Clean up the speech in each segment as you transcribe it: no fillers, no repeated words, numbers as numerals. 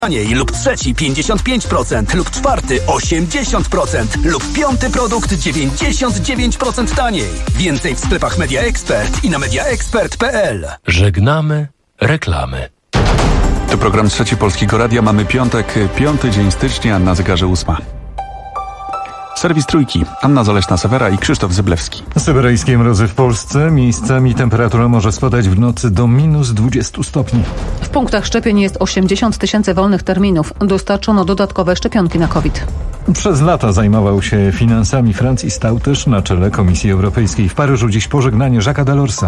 Taniej lub trzeci 55% lub czwarty 80% lub piąty produkt 99% taniej. Więcej w sklepach Media Expert i na mediaexpert.pl. Żegnamy reklamy. To program Trzeci Polskiego Radia. Mamy piątek, 5 dzień stycznia, na zegarze 8. Serwis Trójki. Anna Zaleśna-Sewera i Krzysztof Zyblewski. Syberyjskie mrozy w Polsce. Miejscami temperatura może spadać w nocy do -20 stopni. W punktach szczepień jest 80 000 wolnych terminów. Dostarczono dodatkowe szczepionki na COVID. Przez lata zajmował się finansami Francji. Stał też na czele Komisji Europejskiej. W Paryżu dziś pożegnanie Jacques'a Delorsa.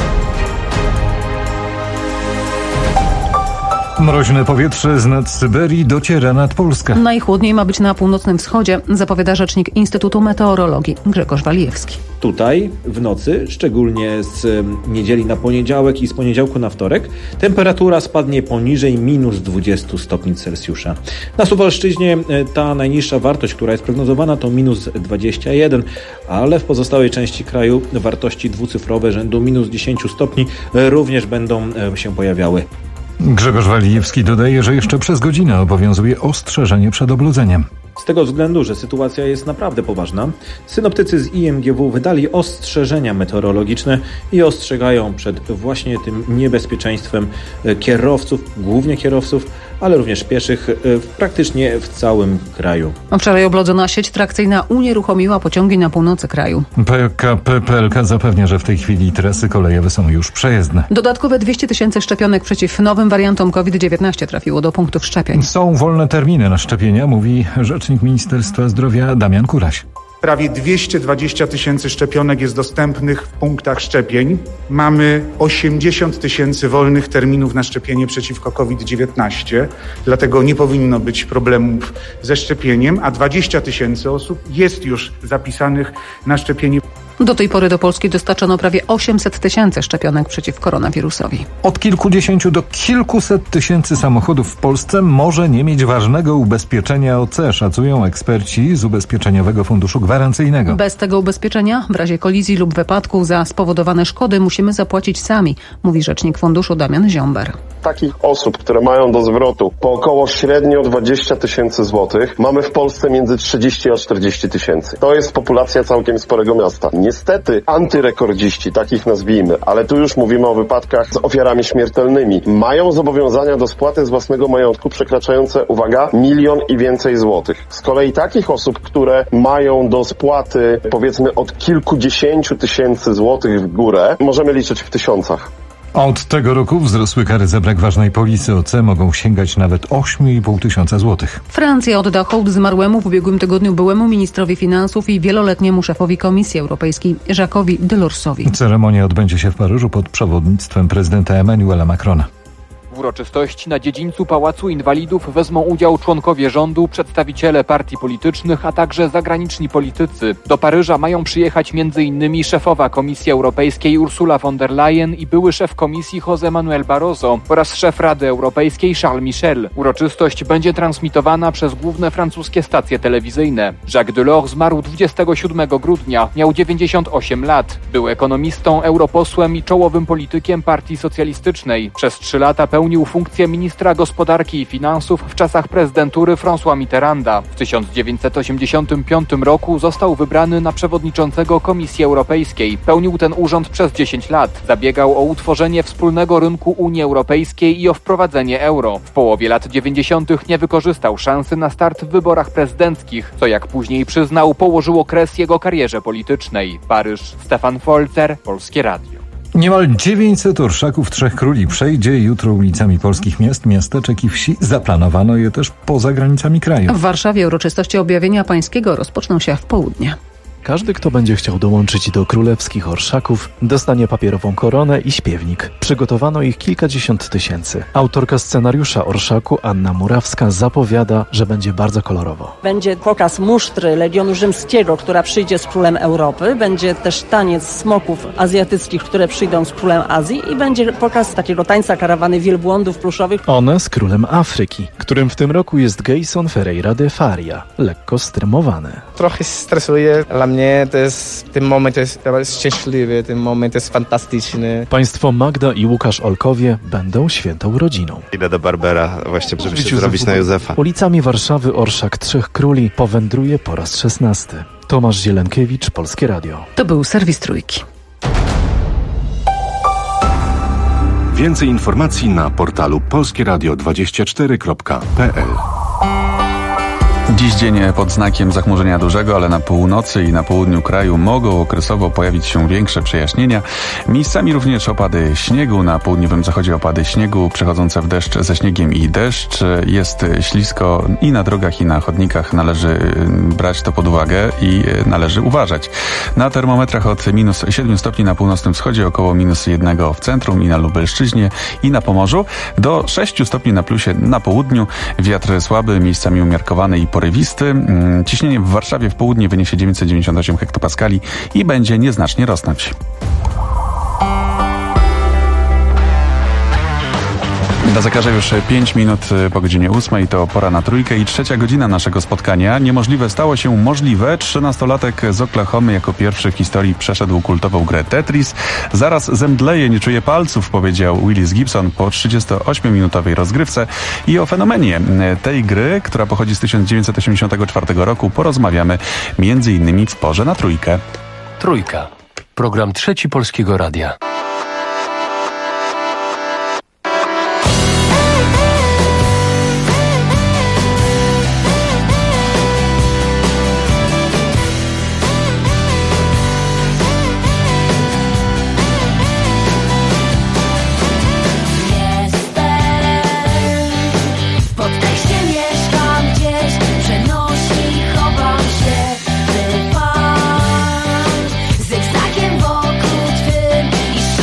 Mroźne powietrze z nad Syberii dociera nad Polskę. Najchłodniej ma być na północnym wschodzie, zapowiada rzecznik Instytutu Meteorologii Grzegorz Walijewski. Tutaj w nocy, szczególnie z niedzieli na poniedziałek i z poniedziałku na wtorek, temperatura spadnie poniżej -20 stopni Celsjusza. Na Suwalszczyźnie ta najniższa wartość, która jest prognozowana, to -21, ale w pozostałej części kraju wartości dwucyfrowe rzędu -10 stopni również będą się pojawiały. Grzegorz Walijewski dodaje, że jeszcze przez godzinę obowiązuje ostrzeżenie przed oblodzeniem. Z tego względu, że sytuacja jest naprawdę poważna, synoptycy z IMGW wydali ostrzeżenia meteorologiczne i ostrzegają przed właśnie tym niebezpieczeństwem kierowców, głównie kierowców, ale również pieszych praktycznie w całym kraju. Wczoraj oblodzona sieć trakcyjna unieruchomiła pociągi na północy kraju. PKP PLK zapewnia, że w tej chwili trasy kolejowe są już przejezdne. Dodatkowe 200 000 szczepionek przeciw nowym wariantom COVID-19 trafiło do punktów szczepień. Są wolne terminy na szczepienia, mówi rzecznik Ministerstwa Zdrowia Damian Kuraś. Prawie 220 000 szczepionek jest dostępnych w punktach szczepień. Mamy 80 000 wolnych terminów na szczepienie przeciwko COVID-19, dlatego nie powinno być problemów ze szczepieniem, a 20 000 osób jest już zapisanych na szczepienie. Do tej pory do Polski dostarczono prawie 800 000 szczepionek przeciw koronawirusowi. Od kilkudziesięciu do kilkuset tysięcy samochodów w Polsce może nie mieć ważnego ubezpieczenia OC, szacują eksperci z Ubezpieczeniowego Funduszu Gwarancyjnego. Bez tego ubezpieczenia w razie kolizji lub wypadku za spowodowane szkody musimy zapłacić sami, mówi rzecznik funduszu Damian Ziomber. Takich osób, które mają do zwrotu po około średnio 20 000 złotych, mamy w Polsce między 30 a 40 tysięcy. To jest populacja całkiem sporego miasta. Niestety antyrekordziści, takich nazwijmy, ale tu już mówimy o wypadkach z ofiarami śmiertelnymi, mają zobowiązania do spłaty z własnego majątku przekraczające, uwaga, 1 000 000 i więcej złotych. Z kolei takich osób, które mają do spłaty powiedzmy od kilkudziesięciu tysięcy złotych w górę, możemy liczyć w tysiącach. Od tego roku wzrosły kary za brak ważnej polisy OC, mogą sięgać nawet 8,5 tysiąca złotych. Francja odda hołd zmarłemu w ubiegłym tygodniu byłemu ministrowi finansów i wieloletniemu szefowi Komisji Europejskiej Jacques'owi Delorsowi. Ceremonia odbędzie się w Paryżu pod przewodnictwem prezydenta Emmanuela Macrona. W uroczystości na dziedzińcu Pałacu Inwalidów wezmą udział członkowie rządu, przedstawiciele partii politycznych, a także zagraniczni politycy. Do Paryża mają przyjechać m.in. szefowa Komisji Europejskiej Ursula von der Leyen i były szef Komisji José Manuel Barroso oraz szef Rady Europejskiej Charles Michel. Uroczystość będzie transmitowana przez główne francuskie stacje telewizyjne. Jacques Delors zmarł 27 grudnia. Miał 98 lat. Był ekonomistą, europosłem i czołowym politykiem Partii Socjalistycznej. Przez 3 lata pełnił funkcję ministra gospodarki i finansów w czasach prezydentury François Mitterranda. W 1985 roku został wybrany na przewodniczącego Komisji Europejskiej. Pełnił ten urząd przez 10 lat. Zabiegał o utworzenie wspólnego rynku Unii Europejskiej i o wprowadzenie euro. W połowie lat 90. nie wykorzystał szansy na start w wyborach prezydenckich, co jak później przyznał, położyło kres jego karierze politycznej. Paryż, Stefan Folzer, Polskie Radio. Niemal 900 orszaków Trzech Króli przejdzie jutro ulicami polskich miast, miasteczek i wsi. Zaplanowano je też poza granicami kraju. W Warszawie uroczystości objawienia pańskiego rozpoczną się w południe. Każdy, kto będzie chciał dołączyć do królewskich orszaków, dostanie papierową koronę i śpiewnik. Przygotowano ich kilkadziesiąt tysięcy. Autorka scenariusza Orszaku, Anna Murawska, zapowiada, że będzie bardzo kolorowo. Będzie pokaz musztry Legionu Rzymskiego, która przyjdzie z królem Europy. Będzie też taniec smoków azjatyckich, które przyjdą z królem Azji i będzie pokaz takiego tańca karawany wielbłądów pluszowych. One z królem Afryki, którym w tym roku jest Gayson Ferreira de Faria, lekko strymowany. Trochę stresuje dla mnie mnie ten moment jest szczęśliwy, ten moment jest fantastyczny. Państwo Magda i Łukasz Olkowie będą świętą rodziną. Idę do barbera właśnie, żeby się zrobić na Józefa. Ulicami Warszawy Orszak Trzech Króli powędruje po raz 16. Tomasz Zielenkiewicz, Polskie Radio. To był serwis Trójki. Więcej informacji na portalu polskieradio24.pl. Dziś dzień pod znakiem zachmurzenia dużego, ale na północy i na południu kraju mogą okresowo pojawić się większe przejaśnienia. Miejscami również opady śniegu. Na południowym zachodzie opady śniegu przechodzące w deszcz ze śniegiem i deszcz. Jest ślisko i na drogach, i na chodnikach. Należy brać to pod uwagę i należy uważać. Na termometrach od minus 7 stopni na północnym wschodzie, około minus 1 w centrum i na Lubelszczyźnie i na Pomorzu, do 6 stopni na plusie na południu. Wiatr słaby, miejscami umiarkowany i porywisty. Ciśnienie w Warszawie w południe wyniesie 998 hektopaskali i będzie nieznacznie rosnąć. Na zegarze już 5 minut po godzinie 8. To pora na Trójkę i 3. godzina naszego spotkania. Niemożliwe stało się możliwe. 13-latek z Oklahomy jako pierwszy w historii przeszedł kultową grę Tetris. Zaraz zemdleje, nie czuje palców, powiedział Willis Gibson po 38-minutowej rozgrywce. I o fenomenie tej gry, która pochodzi z 1984 roku, porozmawiamy m.in. w porze na Trójkę. Trójka. Program Trzeci Polskiego Radia. Zygzakiem wokół twym i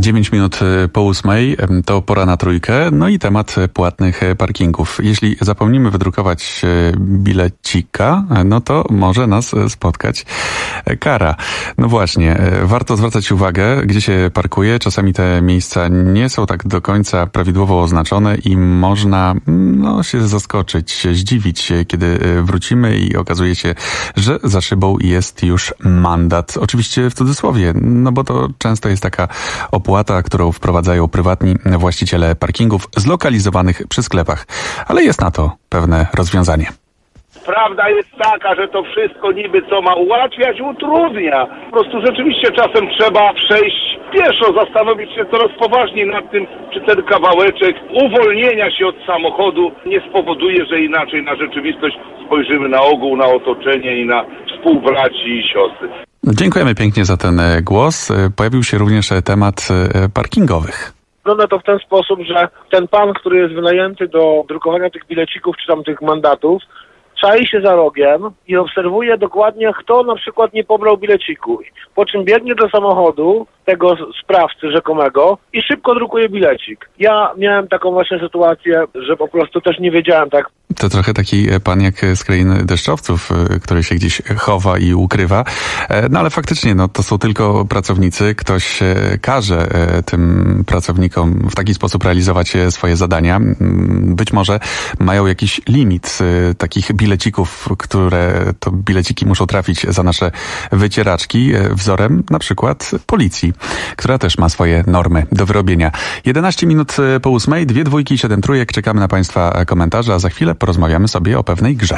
9 minut po 8 to pora na trójkę, no i temat płatnych parkingów. Jeśli zapomnimy wydrukować bilecika, no to może nas spotkać kara. No właśnie, warto zwracać uwagę, gdzie się parkuje. Czasami te miejsca nie są tak do końca prawidłowo oznaczone i można się zaskoczyć, zdziwić się, kiedy wrócimy i okazuje się, że za szybą jest już mandat. Oczywiście w cudzysłowie, no bo to często jest taka opłata, którą wprowadzają prywatni właściciele parkingów zlokalizowanych przy sklepach. Ale jest na to pewne rozwiązanie. Prawda jest taka, że to wszystko niby co ma ułatwiać, utrudnia. Po prostu rzeczywiście czasem trzeba przejść pieszo, zastanowić się coraz poważniej nad tym, czy ten kawałeczek uwolnienia się od samochodu nie spowoduje, że inaczej na rzeczywistość spojrzymy na ogół, na otoczenie i na współbraci i siostry. Dziękujemy pięknie za ten głos. Pojawił się również temat parkingowych. Wygląda to w ten sposób, że ten pan, który jest wynajęty do drukowania tych bilecików czy tam tych mandatów, czai się za rogiem i obserwuje dokładnie, kto na przykład nie pobrał bileciku. Po czym biegnie do samochodu tego sprawcy rzekomego i szybko drukuje bilecik. Ja miałem taką właśnie sytuację, że po prostu też nie wiedziałem tak. To trochę taki pan jak z krainy deszczowców, który się gdzieś chowa i ukrywa. No ale faktycznie, to są tylko pracownicy. Ktoś każe tym pracownikom w taki sposób realizować swoje zadania. Być może mają jakiś limit takich bilecików, które to bileciki muszą trafić za nasze wycieraczki, wzorem na przykład policji, która też ma swoje normy do wyrobienia. 11 minut po 8, 2 dwójki, 7 trójek. Czekamy na Państwa komentarze, a za chwilę porozmawiamy sobie o pewnej grze.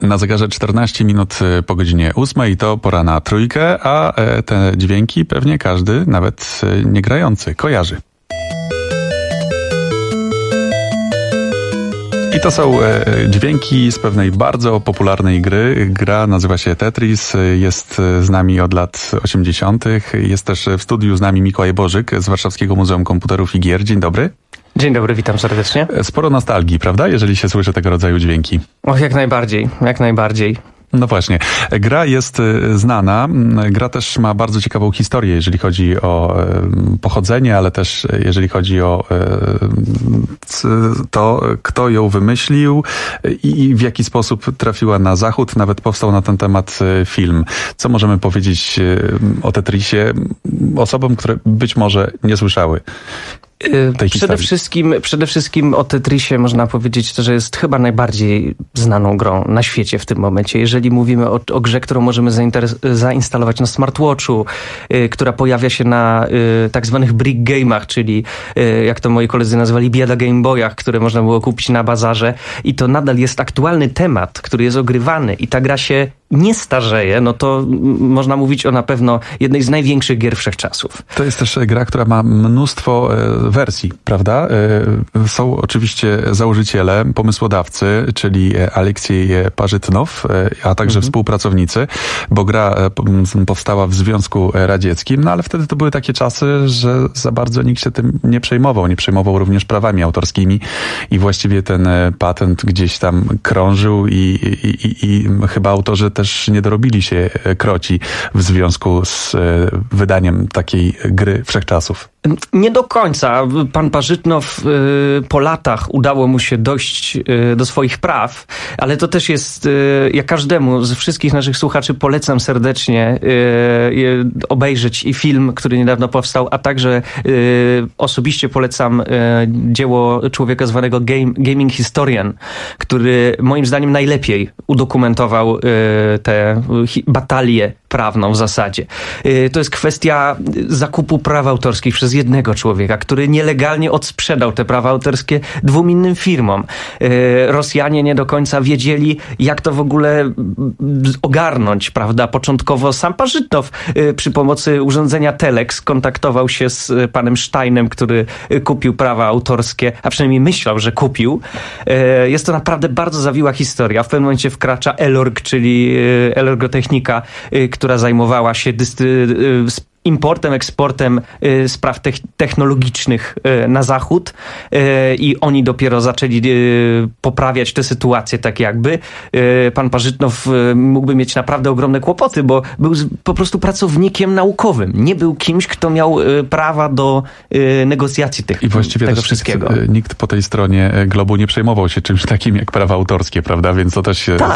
Na zegarze 14 minut po godzinie 8 i to pora na trójkę, a te dźwięki pewnie każdy, nawet niegrający, kojarzy. I to są dźwięki z pewnej bardzo popularnej gry. Gra nazywa się Tetris, jest z nami od lat 80. Jest też w studiu z nami Mikołaj Bożyk z Warszawskiego Muzeum Komputerów i Gier. Dzień dobry. Dzień dobry, witam serdecznie. Sporo nostalgii, prawda, jeżeli się słyszy tego rodzaju dźwięki? Och, jak najbardziej, jak najbardziej. No właśnie. Gra jest znana. Gra też ma bardzo ciekawą historię, jeżeli chodzi o pochodzenie, ale też jeżeli chodzi o to, kto ją wymyślił i w jaki sposób trafiła na zachód. Nawet powstał na ten temat film. Co możemy powiedzieć o Tetrisie osobom, które być może nie słyszały? Przede wszystkim o Tetrisie można powiedzieć, że jest chyba najbardziej znaną grą na świecie w tym momencie. Jeżeli mówimy o grze, którą możemy zainstalować na smartwatchu, która pojawia się na tak zwanych brick game'ach, czyli jak to moi koledzy nazwali bieda Game Boyach, które można było kupić na bazarze, i to nadal jest aktualny temat, który jest ogrywany i ta gra się nie starzeje, no to można mówić o na pewno jednej z największych gier wszechczasów. To jest też gra, która ma mnóstwo wersji, prawda? Są oczywiście założyciele, pomysłodawcy, czyli Aleksiej Parzytnow, a także współpracownicy, bo gra powstała w Związku Radzieckim, no ale wtedy to były takie czasy, że za bardzo nikt się tym nie przejmował. Nie przejmował również prawami autorskimi i właściwie ten patent gdzieś tam krążył i chyba autorzy też nie dorobili się kroci w związku z wydaniem takiej gry wszechczasów. Nie do końca. Pan Parzytnow po latach udało mu się dojść do swoich praw, ale to też jest, ja każdemu z wszystkich naszych słuchaczy polecam serdecznie obejrzeć i film, który niedawno powstał, a także osobiście polecam dzieło człowieka zwanego Gaming Historian, który moim zdaniem najlepiej udokumentował tę batalię prawną w zasadzie. To jest kwestia zakupu praw autorskich przez jednego człowieka, który nielegalnie odsprzedał te prawa autorskie 2 innym firmom. Rosjanie nie do końca wiedzieli, jak to w ogóle ogarnąć, prawda? Początkowo sam Parzytnow przy pomocy urządzenia Telex kontaktował się z panem Steinem, który kupił prawa autorskie, a przynajmniej myślał, że kupił. Jest to naprawdę bardzo zawiła historia. W pewnym momencie wkracza Elorg, czyli Elorgotechnika, która zajmowała się importem, eksportem spraw technologicznych na zachód i oni dopiero zaczęli poprawiać tę sytuację tak jakby. Pan Parzytnow mógłby mieć naprawdę ogromne kłopoty, bo był po prostu pracownikiem naukowym. Nie był kimś, kto miał prawa do negocjacji I właściwie tego też wszystkiego. Nikt po tej stronie globu nie przejmował się czymś takim jak prawa autorskie, prawda? Więc to też się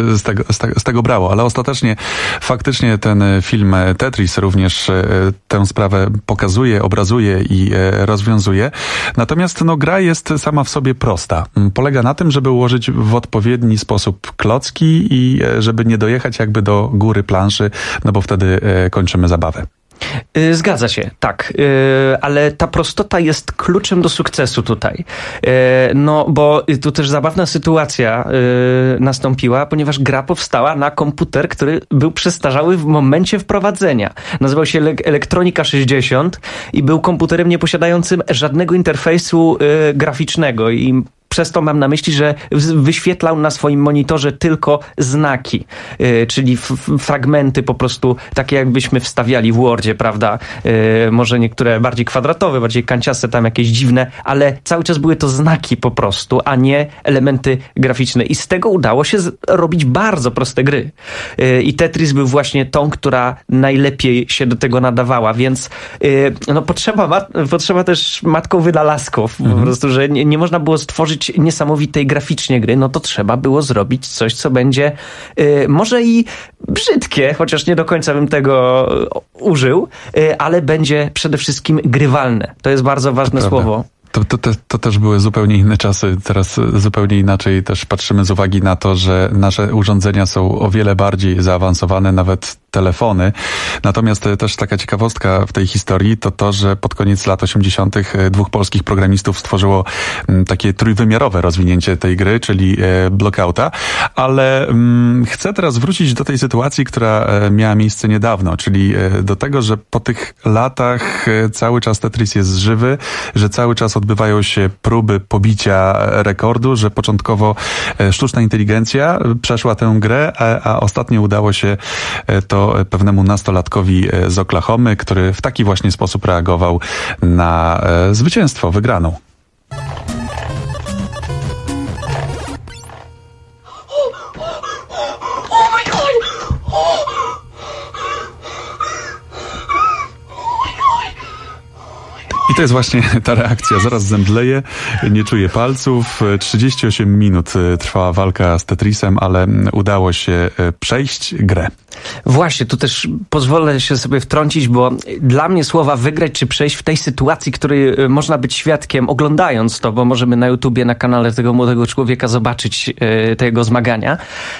z tego brało. Ale ostatecznie faktycznie ten film Tetris również tę sprawę pokazuje, obrazuje i rozwiązuje. Natomiast gra jest sama w sobie prosta. Polega na tym, żeby ułożyć w odpowiedni sposób klocki i żeby nie dojechać jakby do góry planszy, no bo wtedy kończymy zabawę. Zgadza się, tak. Ale ta prostota jest kluczem do sukcesu tutaj. No, bo tu też zabawna sytuacja nastąpiła, ponieważ gra powstała na komputer, który był przestarzały w momencie wprowadzenia. Nazywał się Elektronika 60 i był komputerem nieposiadającym żadnego interfejsu graficznego i przez to mam na myśli, że wyświetlał na swoim monitorze tylko znaki, czyli fragmenty po prostu takie jakbyśmy wstawiali w Wordzie, prawda? Może niektóre bardziej kwadratowe, bardziej kanciaste, tam jakieś dziwne, ale cały czas były to znaki po prostu, a nie elementy graficzne. I z tego udało się robić bardzo proste gry. I Tetris był właśnie tą, która najlepiej się do tego nadawała, więc no potrzeba też matką wynalazków, po prostu, że nie można było stworzyć niesamowitej graficznie gry, no to trzeba było zrobić coś, co będzie może i brzydkie, chociaż nie do końca bym tego użył, ale będzie przede wszystkim grywalne. To jest bardzo ważne słowo. To też były zupełnie inne czasy. Teraz zupełnie inaczej też patrzymy z uwagi na to, że nasze urządzenia są o wiele bardziej zaawansowane. Nawet telefony. Natomiast też taka ciekawostka w tej historii to to, że pod koniec lat 80. dwóch polskich programistów stworzyło takie trójwymiarowe rozwinięcie tej gry, czyli Blockouta, ale chcę teraz wrócić do tej sytuacji, która miała miejsce niedawno, czyli do tego, że po tych latach cały czas Tetris jest żywy, że cały czas odbywają się próby pobicia rekordu, że początkowo sztuczna inteligencja przeszła tę grę, a ostatnio udało się to pewnemu nastolatkowi z Oklahomy, który w taki właśnie sposób reagował na zwycięstwo, wygraną. I to jest właśnie ta reakcja. Zaraz zemdleje, nie czuje palców. 38 minut trwała walka z Tetrisem, ale udało się przejść grę. Właśnie, tu też pozwolę się sobie wtrącić, bo dla mnie słowa wygrać czy przejść w tej sytuacji, której można być świadkiem oglądając to, bo możemy na YouTubie, na kanale tego młodego człowieka zobaczyć te jego zmagania.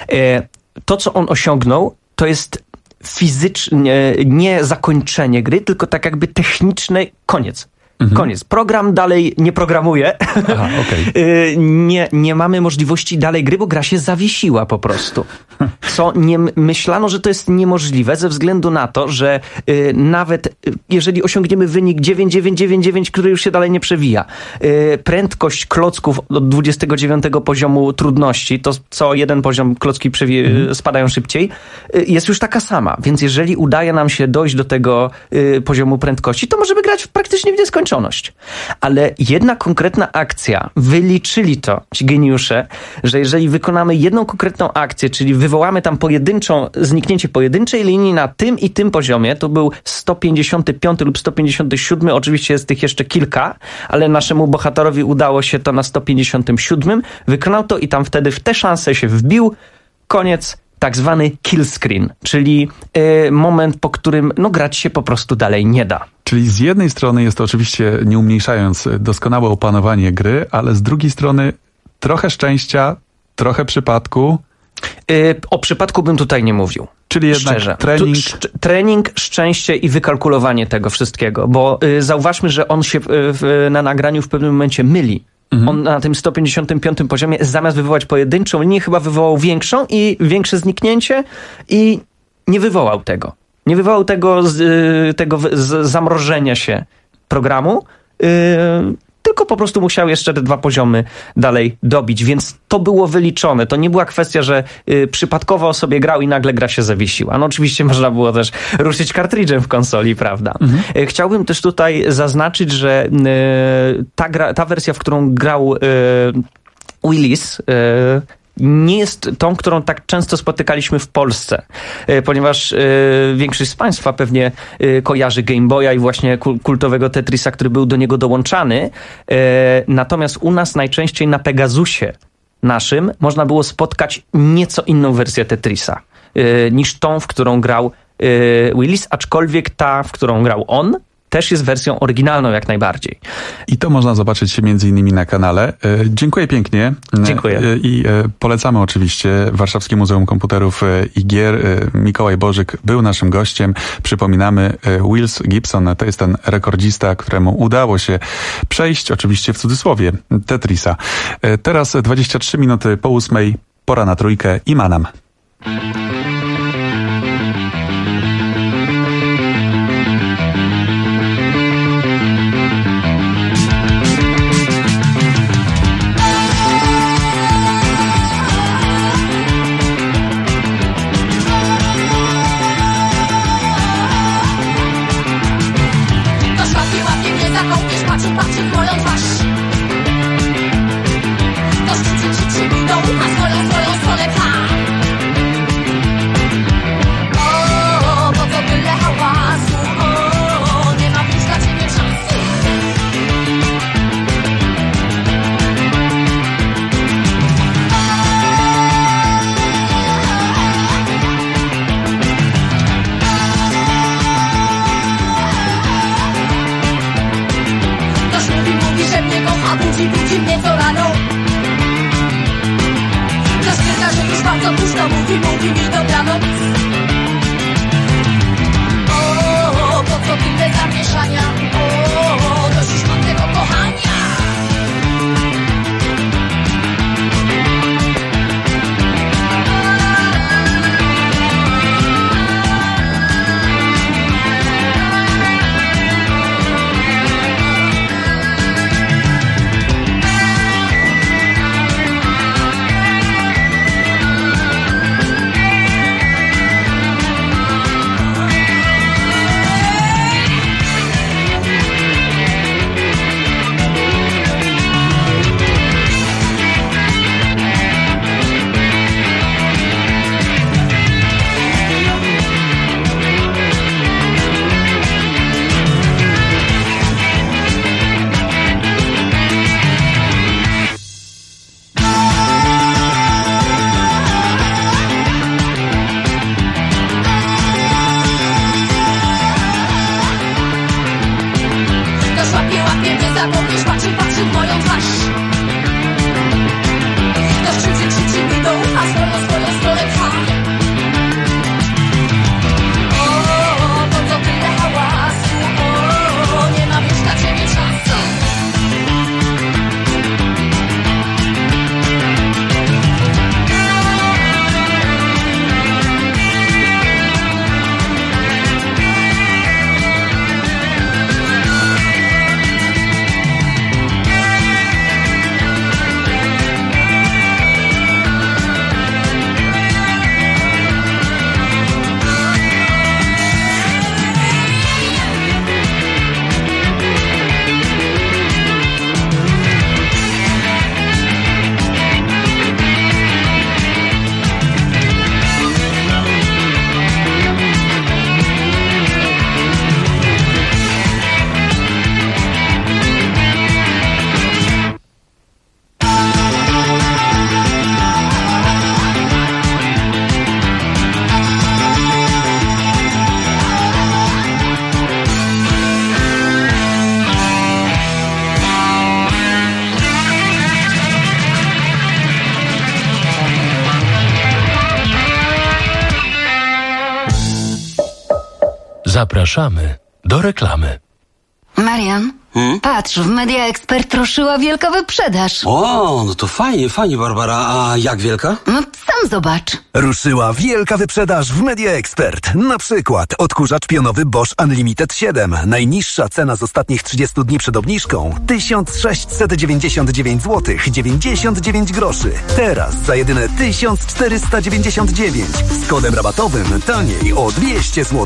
To, co on osiągnął, to jest fizycznie nie zakończenie gry, tylko tak jakby techniczny koniec. Koniec. Program dalej nie programuje. Aha, okay. Nie mamy możliwości dalej gry, bo gra się zawiesiła po prostu. Co nie myślano, że to jest niemożliwe ze względu na to, że nawet jeżeli osiągniemy wynik 9999, który już się dalej nie przewija, prędkość klocków od 29 poziomu trudności, to co jeden poziom klocki spadają szybciej, jest już taka sama. Więc jeżeli udaje nam się dojść do tego poziomu prędkości, to możemy grać praktycznie w nieskończoność. Ale jedna konkretna akcja, wyliczyli to ci geniusze, że jeżeli wykonamy jedną konkretną akcję, czyli wywołamy tam zniknięcie pojedynczej linii na tym i tym poziomie, to był 155 lub 157, oczywiście jest tych jeszcze kilka, ale naszemu bohaterowi udało się to na 157, wykonał to i tam wtedy w tę szansę się wbił, koniec. Tak zwany kill screen, czyli moment, po którym grać się po prostu dalej nie da. Czyli z jednej strony jest to oczywiście, nie umniejszając, doskonałe opanowanie gry, ale z drugiej strony trochę szczęścia, trochę przypadku. O przypadku bym tutaj nie mówił. Czyli jednak szczerze. Trening, szczęście i wykalkulowanie tego wszystkiego, bo zauważmy, że on się na nagraniu w pewnym momencie myli. On na tym 155 poziomie zamiast wywołać pojedynczą linię chyba wywołał większą i większe zniknięcie i nie wywołał tego. Nie wywołał tego zamrożenia się programu, tylko po prostu musiał jeszcze te 2 poziomy dalej dobić, więc to było wyliczone. To nie była kwestia, że przypadkowo sobie grał i nagle gra się zawiesiła. No oczywiście można było też ruszyć kartridżem w konsoli, prawda? Chciałbym też tutaj zaznaczyć, że ta wersja, w którą grał Willis, nie jest tą, którą tak często spotykaliśmy w Polsce, ponieważ większość z Państwa pewnie kojarzy Game Boya i właśnie kultowego Tetrisa, który był do niego dołączany. Natomiast u nas najczęściej na Pegasusie naszym można było spotkać nieco inną wersję Tetrisa niż tą, w którą grał Willis, aczkolwiek ta, w którą grał on, też jest wersją oryginalną jak najbardziej. I to można zobaczyć między innymi na kanale. Dziękuję pięknie. Dziękuję. I polecamy oczywiście Warszawskie Muzeum Komputerów i Gier. Mikołaj Bożyk był naszym gościem. Przypominamy, Wills Gibson to jest ten rekordzista, któremu udało się przejść, oczywiście w cudzysłowie, Tetrisa. Teraz 23 minuty po 8, pora na trójkę i Manam. To szczycie ci przybidą, a swoją solę pa. Zapraszamy do reklamy. Marian, patrz, w Media Expert ruszyła wielka wyprzedaż. O, no to fajnie, Barbara. A jak wielka? No sam zobacz. Ruszyła wielka wyprzedaż w Media Expert. Na przykład odkurzacz pionowy Bosch Unlimited 7. Najniższa cena z ostatnich 30 dni przed obniżką 1699 zł 99 groszy. Teraz za jedyne 1499. Z kodem rabatowym taniej o 200 zł.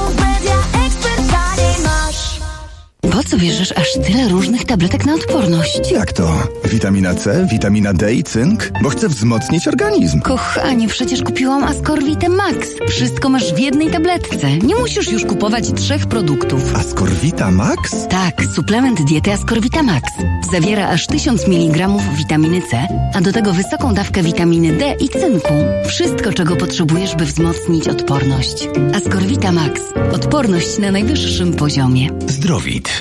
Po co bierzesz aż tyle różnych tabletek na odporność? Jak to? Witamina C, witamina D i cynk? Bo chcę wzmocnić organizm. Kochanie, przecież kupiłam Ascorvitę Max. Wszystko masz w jednej tabletce. Nie musisz już kupować 3 produktów. Ascorvita Max? Tak, suplement diety Ascorvita Max. Zawiera aż 1000 mg witaminy C, a do tego wysoką dawkę witaminy D i cynku. Wszystko, czego potrzebujesz, by wzmocnić odporność. Ascorvita Max. Odporność na najwyższym poziomie. Zdrowit.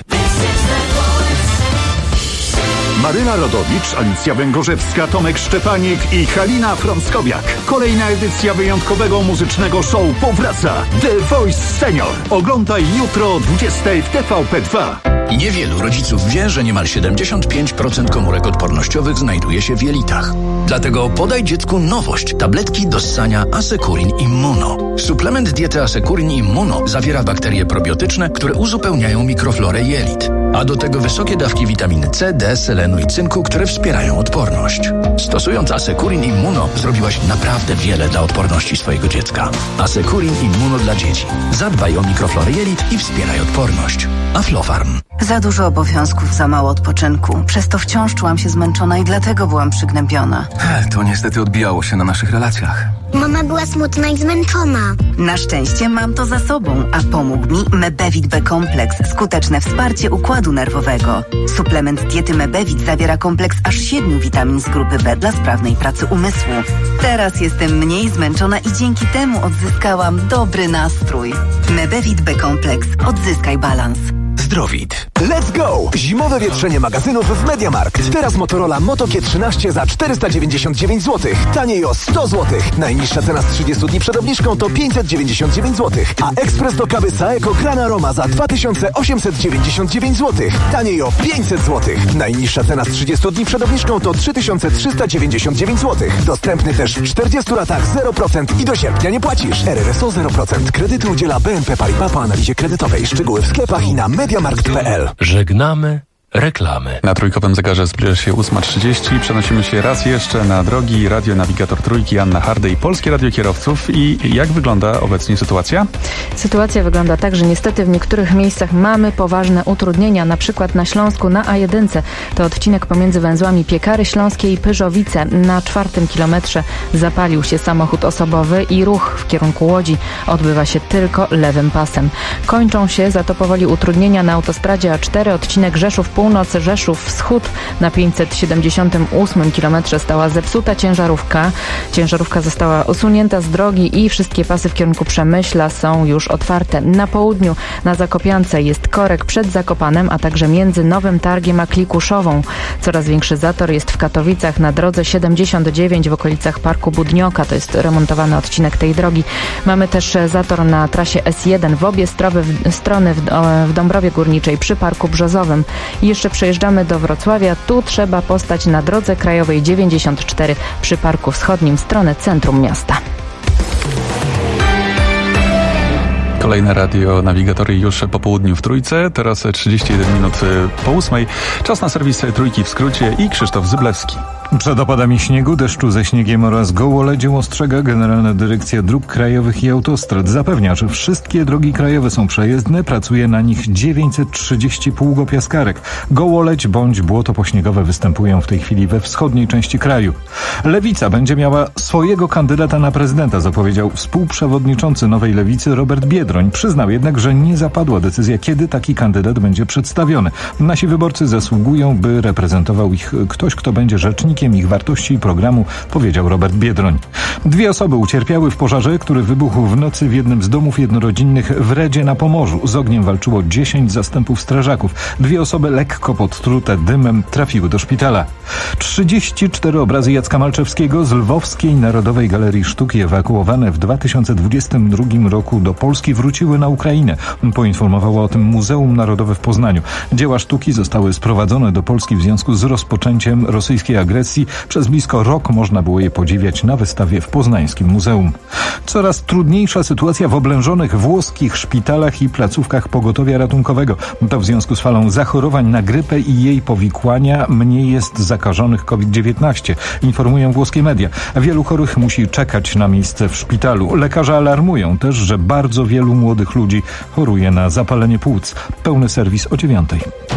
Maryla Rodowicz, Alicja Węgorzewska, Tomek Szczepanik i Halina Frąckowiak. Kolejna edycja wyjątkowego muzycznego show powraca. The Voice Senior. Oglądaj jutro o 20:00 w TVP2. Niewielu rodziców wie, że niemal 75% komórek odpornościowych znajduje się w jelitach. Dlatego podaj dziecku nowość. Tabletki do ssania Asekurin Immuno. Suplement diety Asekurin Immuno zawiera bakterie probiotyczne, które uzupełniają mikroflorę jelit. A do tego wysokie dawki witaminy C, D, selenu i cynku, które wspierają odporność. Stosując Asekurin Immuno zrobiłaś naprawdę wiele dla odporności swojego dziecka. Asekurin Immuno dla dzieci. Zadbaj o mikroflorę jelit i wspieraj odporność. Aflofarm. Za dużo obowiązków, za mało odpoczynku. Przez to wciąż czułam się zmęczona i dlatego byłam przygnębiona. To niestety odbijało się na naszych relacjach. Mama była smutna i zmęczona. Na szczęście mam to za sobą, a pomógł mi Mebevit B-kompleks, skuteczne wsparcie układu nerwowego. Suplement diety Mebevit zawiera kompleks aż 7 witamin z grupy B dla sprawnej pracy umysłu. Teraz jestem mniej zmęczona i dzięki temu odzyskałam dobry nastrój. Mebevit B-kompleks. Odzyskaj balans. Zdrowit. Let's go! Zimowe wietrzenie magazynów w MediaMarkt. Teraz Motorola Moto G13 za 499 zł. Taniej o 100 zł. Najniższa cena z 30 dni przed obniżką to 599 zł. A ekspres do kawy Saeco Gran Aroma za 2899 zł. Taniej o 500 zł. Najniższa cena z 30 dni przed obniżką to 3399 zł. Dostępny też w 40 latach 0% i do sierpnia nie płacisz. RRSO 0%. Kredyty udziela BNP Paribas po analizie kredytowej. Szczegóły w sklepach i na mediamarkt.pl. Żegnamy reklamy. Na trójkowym zegarze zbliża się 8:30. Przenosimy się raz jeszcze na drogi Radio Navigator Trójki, Anna Hardej, Polskie Radio Kierowców. I jak wygląda obecnie sytuacja? Sytuacja wygląda tak, że niestety w niektórych miejscach mamy poważne utrudnienia. Na przykład na Śląsku na A1 to odcinek pomiędzy węzłami Piekary Śląskie i Pyrzowice. Na 4. kilometrze zapalił się samochód osobowy i ruch w kierunku Łodzi odbywa się tylko lewym pasem. Kończą się za to powoli utrudnienia na autostradzie A4, odcinek Rzeszów Północ, Rzeszów Wschód. Na 578 kilometrze stała zepsuta ciężarówka. Ciężarówka została usunięta z drogi i wszystkie pasy w kierunku Przemyśla są już otwarte. Na południu na Zakopiance jest korek przed Zakopanem, a także między Nowym Targiem a Klikuszową. Coraz większy zator jest w Katowicach na drodze 79 w okolicach Parku Budnioka. To jest remontowany odcinek tej drogi. Mamy też zator na trasie S1 w obie strony w Dąbrowie Górniczej przy Parku Brzozowym. I jeszcze przejeżdżamy do Wrocławia. Tu trzeba postać na drodze krajowej 94 przy Parku Wschodnim w stronę centrum miasta. Kolejne Radio Nawigatory już po południu w Trójce. Teraz 31 minut po 8. Czas na serwis Trójki w skrócie i Krzysztof Zyblewski. Przed opadami śniegu, deszczu ze śniegiem oraz gołoledzią ostrzega Generalna Dyrekcja Dróg Krajowych i Autostrad. Zapewnia, że wszystkie drogi krajowe są przejezdne. Pracuje na nich 930 pługopiaskarek. Gołoledź bądź błoto pośniegowe występują w tej chwili we wschodniej części kraju. Lewica będzie miała swojego kandydata na prezydenta, zapowiedział współprzewodniczący Nowej Lewicy Robert Biedroń. Przyznał jednak, że nie zapadła decyzja, kiedy taki kandydat będzie przedstawiony. Nasi wyborcy zasługują, by reprezentował ich ktoś, kto będzie rzecznikiem wyznacznikiem ich wartości i programu, powiedział Robert Biedroń. 2 osoby ucierpiały w pożarze, który wybuchł w nocy w jednym z domów jednorodzinnych w Redzie na Pomorzu. Z ogniem walczyło 10 zastępów strażaków. 2 osoby lekko podtrute dymem trafiły do szpitala. 34 obrazy Jacka Malczewskiego z Lwowskiej Narodowej Galerii Sztuki ewakuowane w 2022 roku do Polski wróciły na Ukrainę. Poinformowało o tym Muzeum Narodowe w Poznaniu. Dzieła sztuki zostały sprowadzone do Polski w związku z rozpoczęciem rosyjskiej agresji. Przez blisko rok można było je podziwiać na wystawie w poznańskim muzeum. Coraz trudniejsza sytuacja w oblężonych włoskich szpitalach i placówkach pogotowia ratunkowego. To w związku z falą zachorowań na grypę i jej powikłania mniej jest zakażonych COVID-19, informują włoskie media. Wielu chorych musi czekać na miejsce w szpitalu. Lekarze alarmują też, że bardzo wielu młodych ludzi choruje na zapalenie płuc. Pełny serwis o 9:00.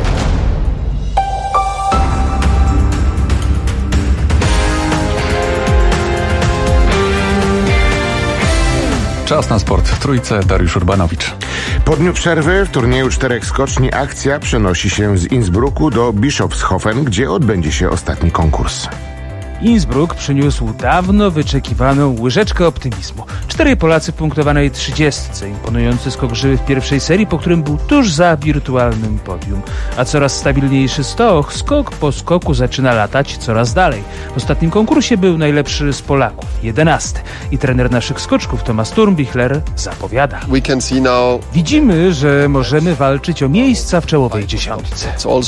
Czas na sport w Trójce. Dariusz Urbanowicz. Po dniu przerwy w turnieju 4 skoczni akcja przenosi się z Innsbrucku do Bischofshofen, gdzie odbędzie się ostatni konkurs. Innsbruck przyniósł dawno wyczekiwaną łyżeczkę optymizmu. 4 Polacy w punktowanej 30. Imponujący skok żyły w pierwszej serii, po którym był tuż za wirtualnym podium. A coraz stabilniejszy stoch, skok po skoku zaczyna latać coraz dalej. W ostatnim konkursie był najlepszy z Polaków, 11. I trener naszych skoczków, Thomas Thurmbichler, zapowiada. Widzimy, że możemy walczyć o miejsca w czołowej dziesiątce.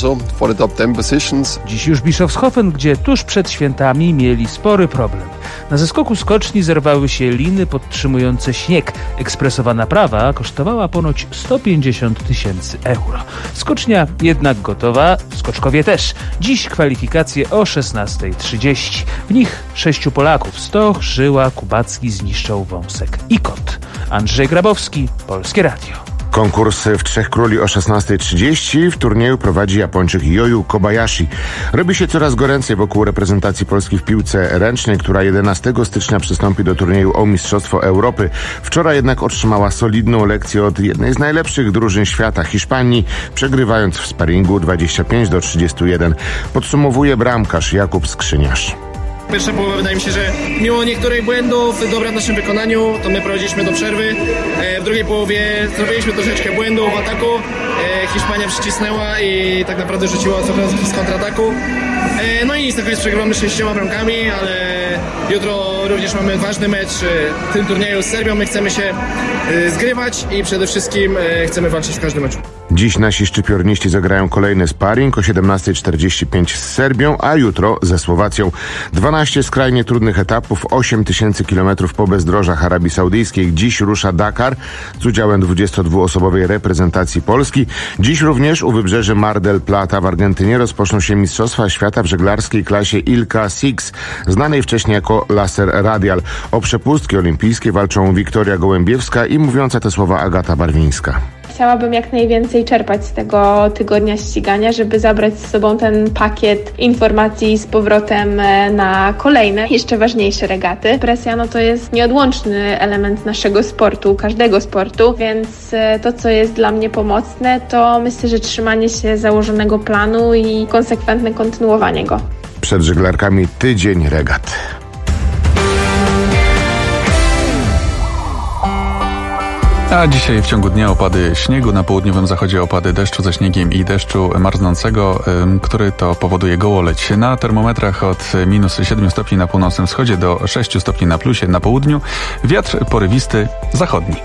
Dziś już Bischofshofen, gdzie tuż przed świętami mieli spory problem. Na zeskoku skoczni zerwały się liny podtrzymujące śnieg. Ekspresowa naprawa kosztowała ponoć 150 000 euro. Skocznia jednak gotowa, skoczkowie też. Dziś kwalifikacje o 16:30. W nich 6 Polaków: Stoch, Żyła, Kubacki, Zniszczał, Wąsek i Kot. Andrzej Grabowski, Polskie Radio. Konkurs w Trzech Króli o 16:30. W turnieju prowadzi Japończyk Yoyu Kobayashi. Robi się coraz goręcej wokół reprezentacji Polski w piłce ręcznej, która 11 stycznia przystąpi do turnieju o Mistrzostwo Europy. Wczoraj jednak otrzymała solidną lekcję od jednej z najlepszych drużyn świata, Hiszpanii, przegrywając w sparingu 25-31. Podsumowuje bramkarz Jakub Skrzyniarz. Pierwsza połowa, wydaje mi się, że mimo niektórych błędów, dobra w naszym wykonaniu, to my prowadziliśmy do przerwy. W drugiej połowie zrobiliśmy troszeczkę błędów w ataku. Hiszpania przycisnęła i tak naprawdę rzuciła z kontrataku. No i nic, na koniec przegrywamy 6 bramkami, ale jutro również mamy ważny mecz w tym turnieju z Serbią. My chcemy się zgrywać i przede wszystkim chcemy walczyć w każdym meczu. Dziś nasi szczypiorniści zagrają kolejny sparring o 17:45 z Serbią, a jutro ze Słowacją. 12 skrajnie trudnych etapów, 8000 km po bezdrożach Arabii Saudyjskiej. Dziś rusza Dakar z udziałem 22-osobowej reprezentacji Polski. Dziś również u wybrzeży Mar del Plata w Argentynie rozpoczną się Mistrzostwa Świata w żeglarskiej klasie Ilka Six, znanej wcześniej jako Laser Radial. O przepustki olimpijskie walczą Wiktoria Gołębiewska i mówiąca te słowa Agata Barwińska. Chciałabym jak najwięcej czerpać z tego tygodnia ścigania, żeby zabrać z sobą ten pakiet informacji z powrotem na kolejne, jeszcze ważniejsze regaty. Presja to jest nieodłączny element naszego sportu, każdego sportu, więc to, co jest dla mnie pomocne, to myślę, że trzymanie się założonego planu i konsekwentne kontynuowanie go. Przed żeglarkami tydzień regat. A dzisiaj w ciągu dnia opady śniegu, na południowym zachodzie opady deszczu ze śniegiem i deszczu marznącego, który to powoduje gołoleć. Na termometrach od -7 stopni na północnym wschodzie do 6 stopni na plusie na południu. Wiatr porywisty zachodni.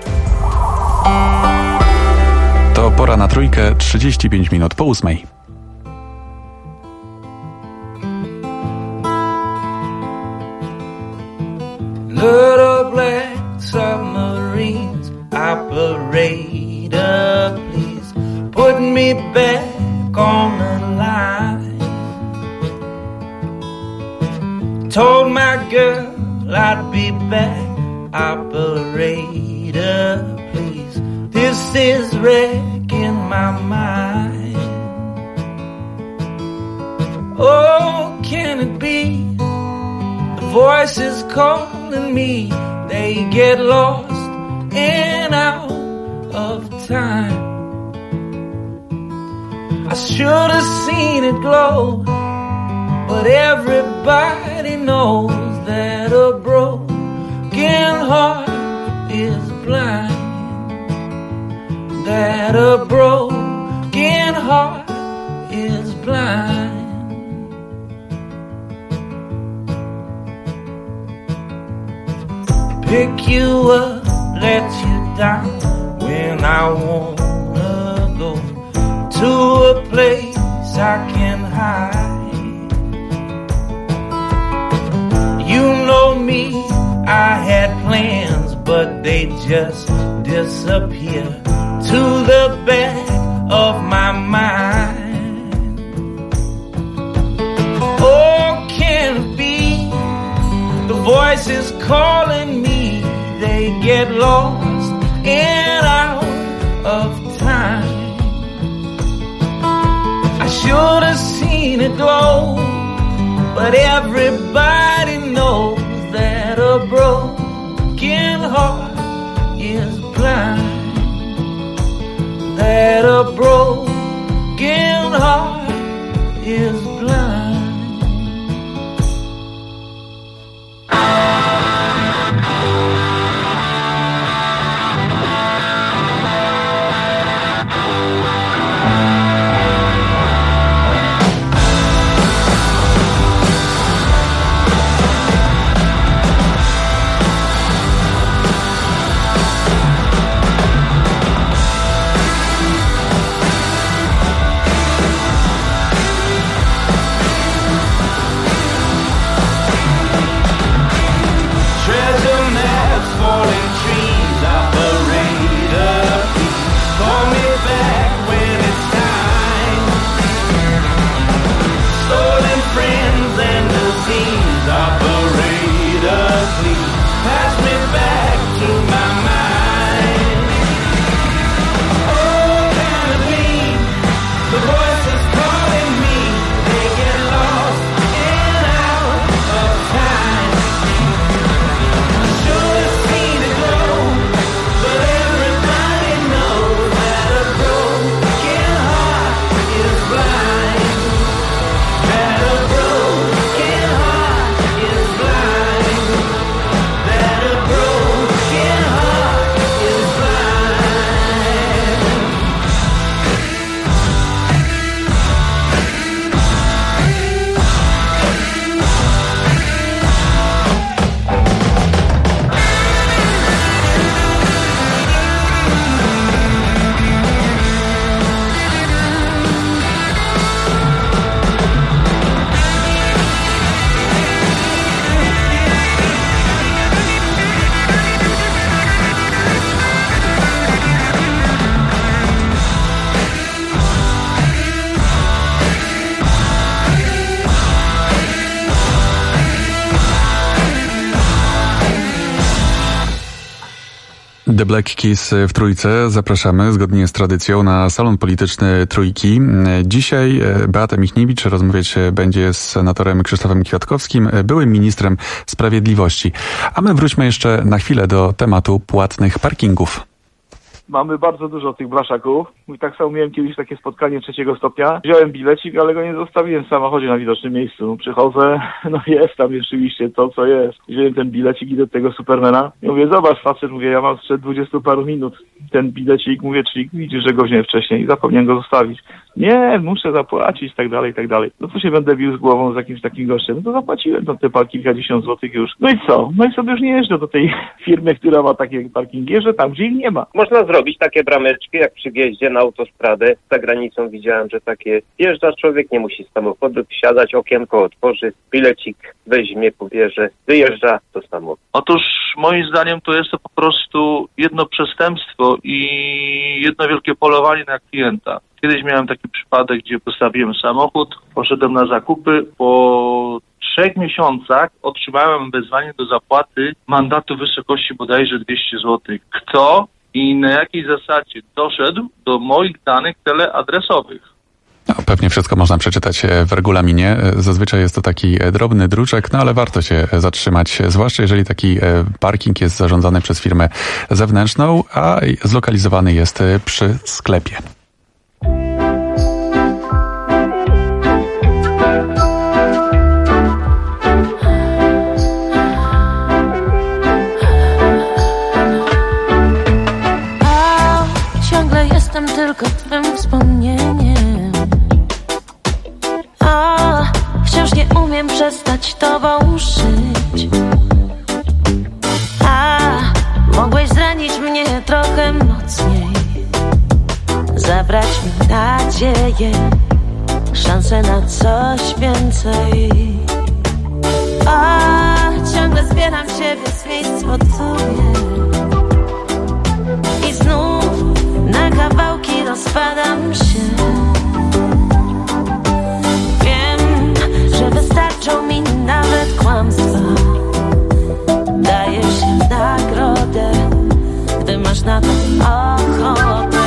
To pora na Trójkę, 35 minut po 8. Operator, please put me back on the line. Told my girl I'd be back. Operator, please. This is wrecking my mind. Oh, can it be? The voices calling me, they get lost and out of time. I should have seen it glow but everybody knows that a broken heart is blind. That a broken heart is blind. Pick you up, let you down when I wanna go to a place I can hide. You know me, I had plans, but they just disappear to the back of my mind. Oh, can it be the voices calling me? They get lost and out of time. I should have seen it glow, but everybody knows that a broken heart is blind. That a broken heart is blind. The Black Keys w Trójce. Zapraszamy zgodnie z tradycją na salon polityczny Trójki. Dzisiaj Beata Michniewicz rozmawiać będzie z senatorem Krzysztofem Kwiatkowskim, byłym ministrem sprawiedliwości. A my wróćmy jeszcze na chwilę do tematu płatnych parkingów. Mamy bardzo dużo tych blaszaków. I tak samo miałem kiedyś takie spotkanie 3. stopnia. Wziąłem bilecik, ale go nie zostawiłem w samochodzie na widocznym miejscu. Przychodzę, no jest tam rzeczywiście to, co jest. Wziąłem ten bilecik i do tego Supermana. I mówię, zobacz facet, mówię, ja mam sprzed 20 paru minut ten bilecik. Mówię, czyli widzisz, że go wziąłem wcześniej i zapomniałem go zostawić. Nie, muszę zapłacić, tak dalej, tak dalej. No to się będę bił z głową z jakimś takim gościem. No to zapłaciłem tam te kilkadziesiąt złotych już. No i co? No i sobie już nie jeżdżę do tej firmy, która ma takie parkingi, jeżdżę tam, gdzie ich nie ma. Można zrobić takie brameczki, jak przy wjeździe na autostradę. Za granicą widziałem, że takie wjeżdża człowiek, nie musi z samochodu wsiadać, okienko otworzy, bilecik weźmie, pobierze, wyjeżdża to samochód. Otóż moim zdaniem to jest to po prostu jedno przestępstwo i jedno wielkie polowanie na klienta. Kiedyś miałem taki przypadek, gdzie postawiłem samochód, poszedłem na zakupy, po 3 miesiącach otrzymałem wezwanie do zapłaty mandatu w wysokości bodajże 200 zł. Kto i na jakiej zasadzie doszedł do moich danych teleadresowych? No, pewnie wszystko można przeczytać w regulaminie. Zazwyczaj jest to taki drobny druczek, no ale warto się zatrzymać, zwłaszcza jeżeli taki parking jest zarządzany przez firmę zewnętrzną, a zlokalizowany jest przy sklepie. jestem tylko twym wspomnieniem. O, wciąż nie umiem przestać tobą żyć. A mogłeś zranić mnie trochę mocniej, zabrać mi nadzieję, szansę na coś więcej. A ciągle zbieram siebie z miejsc pod sobie i znów na kawałki rozpadam się. Wiem, że wystarczą mi nawet kłamstwa. Dajesz się w nagrodę, gdy masz na to ochotę.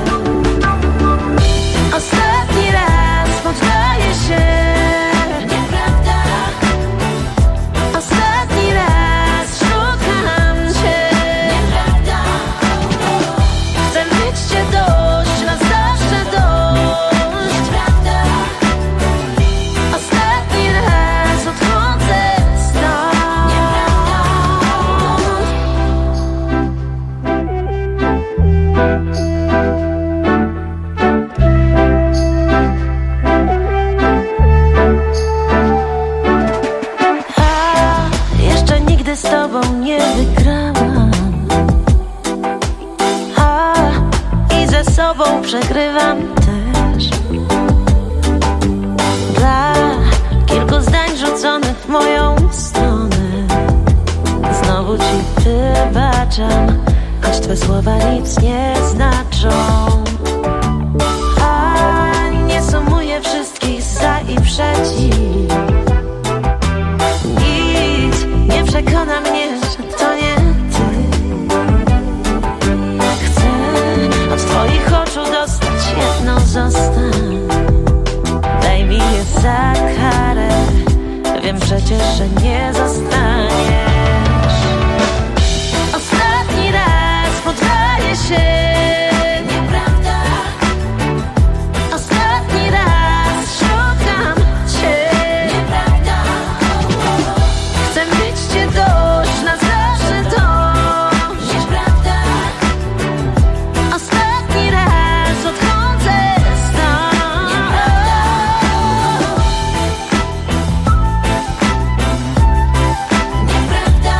Ostatni raz poddaję się. Nieprawda. Ostatni raz szukam cię. Nieprawda. Chcę mieć cię dość, na zawsze dość. Nieprawda. Ostatni raz odchodzę stąd. Jeszcze nigdy z tobą nie wygrałam, i ze sobą przegrywam też. Dla kilku zdań rzuconych w moją stronę znowu ci wybaczam, choć twe słowa nic nie znaczą. Nie sumuję wszystkich za i przeciw. Nic nie przekona mnie, że to nie ty. Chcę od twoich oczu dostać jedno zostań. Daj mi je za karę, wiem przecież, że nie zostaniesz. Ostatni raz poddaję się. Nieprawda. Ostatni raz szukam cię. Nieprawda. Chcę mieć cię dość, na zawsze dość. Nieprawda. Ostatni raz odchodzę stąd. Nieprawda. Nieprawda.